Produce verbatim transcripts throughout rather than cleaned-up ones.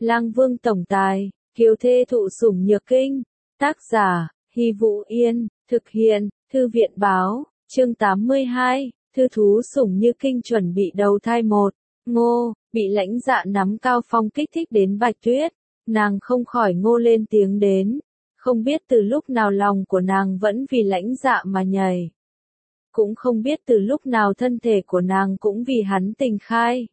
Lang Vương tổng tài, kiều thê thụ sủng nhược kinh. Tác giả, Hy Vũ Yên, thực hiện, Thư viện báo, chương tám mươi hai, thư thú sủng như kinh chuẩn bị đầu thai một. Ngô, bị Lãnh Dạ nắm cao phong kích thích đến Bạch Tuyết, nàng không khỏi ngô lên tiếng đến, không biết từ lúc nào lòng của nàng vẫn vì Lãnh Dạ mà nhảy. Cũng không biết từ lúc nào thân thể của nàng cũng vì hắn tình khai.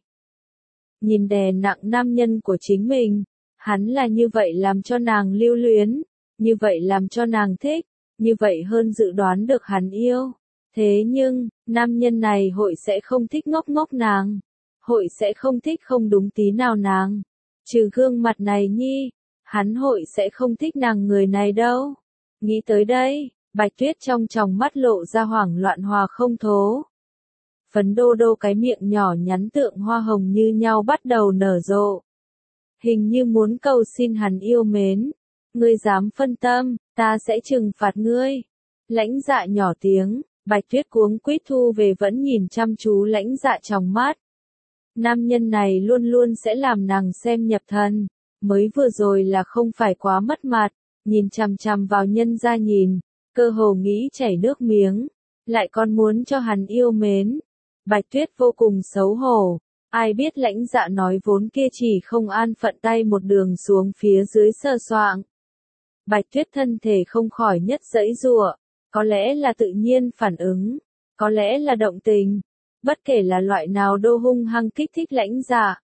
Nhìn đè nặng nam nhân của chính mình, hắn là như vậy làm cho nàng lưu luyến, như vậy làm cho nàng thích, như vậy hơn dự đoán được hắn yêu. Thế nhưng, nam nhân này hội sẽ không thích ngốc ngốc nàng, hội sẽ không thích không đúng tí nào nàng. Trừ gương mặt này nhi, hắn hội sẽ không thích nàng người này đâu. Nghĩ tới đây, Bạch Tuyết trong tròng mắt lộ ra hoảng loạn hòa không thố. Phấn đô đô cái miệng nhỏ nhắn tượng hoa hồng như nhau bắt đầu nở rộ. Hình như muốn cầu xin hắn yêu mến. Ngươi dám phân tâm, ta sẽ trừng phạt ngươi. Lãnh Dạ nhỏ tiếng, Bạch Tuyết cuống quýt thu về vẫn nhìn chăm chú Lãnh Dạ trong mắt. Nam nhân này luôn luôn sẽ làm nàng xem nhập thần. Mới vừa rồi là không phải quá mất mặt, nhìn chằm chằm vào nhân gia nhìn, cơ hồ nghĩ chảy nước miếng, lại còn muốn cho hắn yêu mến. Bạch Tuyết vô cùng xấu hổ, ai biết Lãnh Dạ nói vốn kia chỉ không an phận tay một đường xuống phía dưới sờ soạng. Bạch Tuyết thân thể không khỏi nhất giãy giụa, có lẽ là tự nhiên phản ứng, có lẽ là động tình, bất kể là loại nào đô hung hăng kích thích Lãnh Dạ.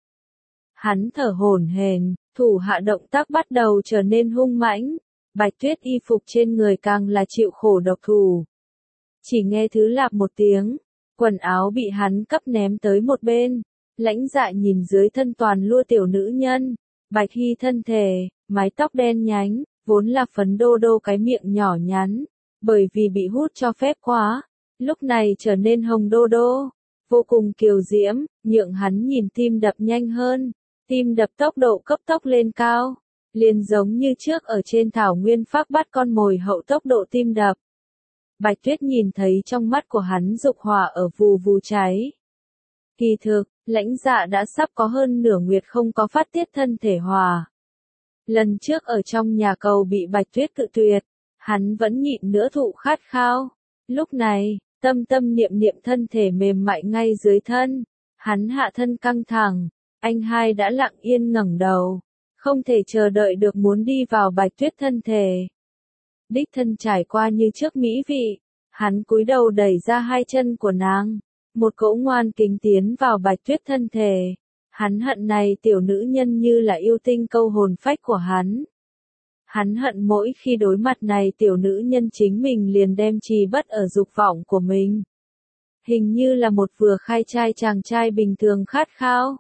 Hắn thở hổn hển, thủ hạ động tác bắt đầu trở nên hung mãnh, Bạch Tuyết y phục trên người càng là chịu khổ độc thủ. Chỉ nghe thứ lạp một tiếng, quần áo bị hắn cấp ném tới một bên, Lãnh Dạ nhìn dưới thân toàn lua tiểu nữ nhân, Bạch Hy thân thể, mái tóc đen nhánh, vốn là phấn đô đô cái miệng nhỏ nhắn, bởi vì bị hút cho phép quá, lúc này trở nên hồng đô đô, vô cùng kiều diễm, nhượng hắn nhìn tim đập nhanh hơn, tim đập tốc độ cấp tốc lên cao, liền giống như trước ở trên thảo nguyên phác bắt con mồi hậu tốc độ tim đập. Bạch Tuyết nhìn thấy trong mắt của hắn dục hỏa ở vù vù cháy. Kỳ thực, Lãnh Dạ đã sắp có hơn nửa nguyệt không có phát tiết thân thể hòa. Lần trước ở trong nhà cầu bị Bạch Tuyết cự tuyệt, hắn vẫn nhịn nữa thụ khát khao. Lúc này, tâm tâm niệm niệm thân thể mềm mại ngay dưới thân, hắn hạ thân căng thẳng, anh hai đã lặng yên ngẩng đầu, không thể chờ đợi được muốn đi vào Bạch Tuyết thân thể. Đích thân trải qua như trước mỹ vị, hắn cúi đầu đẩy ra hai chân của nàng, một cỗ ngoan kính tiến vào Bạch Tuyết thân thể. Hắn hận này tiểu nữ nhân như là yêu tinh câu hồn phách của hắn. Hắn hận mỗi khi đối mặt này tiểu nữ nhân chính mình liền đem trì bất ở dục vọng của mình. Hình như là một vừa khai trai chàng trai bình thường khát khao.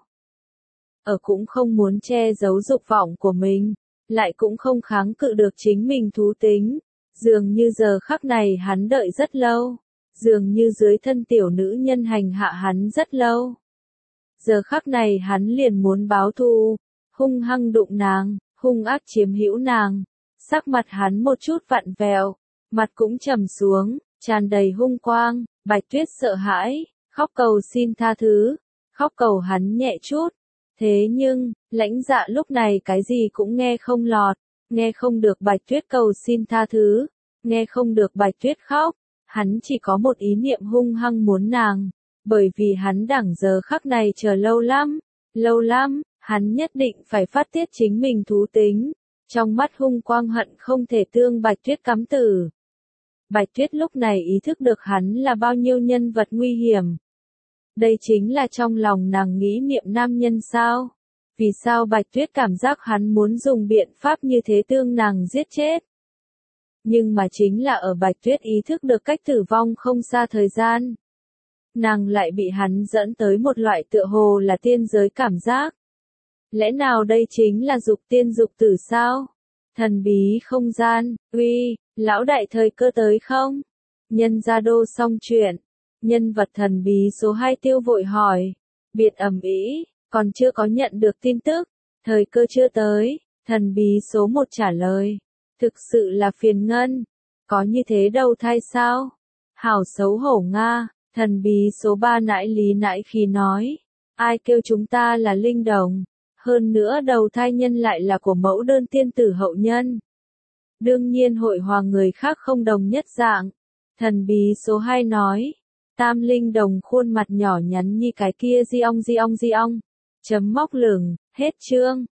Ở cũng không muốn che giấu dục vọng của mình, lại cũng không kháng cự được chính mình thú tính. Dường như giờ khắc này hắn đợi rất lâu, dường như dưới thân tiểu nữ nhân hành hạ hắn rất lâu. Giờ khắc này hắn liền muốn báo thù, hung hăng đụng nàng, hung ác chiếm hữu nàng. Sắc mặt hắn một chút vặn vẹo, mặt cũng trầm xuống, tràn đầy hung quang. Bạch Tuyết sợ hãi, khóc cầu xin tha thứ, khóc cầu hắn nhẹ chút. Thế nhưng, Lãnh Dạ lúc này cái gì cũng nghe không lọt, nghe không được Bạch Tuyết cầu xin tha thứ, nghe không được Bạch Tuyết khóc, hắn chỉ có một ý niệm hung hăng muốn nàng, bởi vì hắn đẳng giờ khắc này chờ lâu lắm, lâu lắm, hắn nhất định phải phát tiết chính mình thú tính, trong mắt hung quang hận không thể tương Bạch Tuyết cắm tử. Bạch Tuyết lúc này ý thức được hắn là bao nhiêu nhân vật nguy hiểm. Đây chính là trong lòng nàng nghĩ niệm nam nhân sao? Vì sao Bạch Tuyết cảm giác hắn muốn dùng biện pháp như thế tương nàng giết chết? Nhưng mà chính là ở Bạch Tuyết ý thức được cách tử vong không xa thời gian. Nàng lại bị hắn dẫn tới một loại tựa hồ là tiên giới cảm giác. Lẽ nào đây chính là dục tiên dục tử sao? Thần bí không gian, uy, lão đại thời cơ tới không? Nhân gia đô xong chuyện. Nhân vật thần bí số hai tiêu vội hỏi. Biệt ầm ĩ, còn chưa có nhận được tin tức. Thời cơ chưa tới. Thần bí số một trả lời. Thực sự là phiền ngân. Có như thế đâu thay sao? Hảo xấu hổ Nga. Thần bí số ba nãi lý nãi khi nói. Ai kêu chúng ta là linh đồng. Hơn nữa đầu thai nhân lại là của mẫu đơn tiên tử hậu nhân. Đương nhiên hội hòa người khác không đồng nhất dạng. Thần bí số hai nói. Tam linh đồng khuôn mặt nhỏ nhắn như cái kia di ong di ong di ong. Chấm móc lửng, hết chương.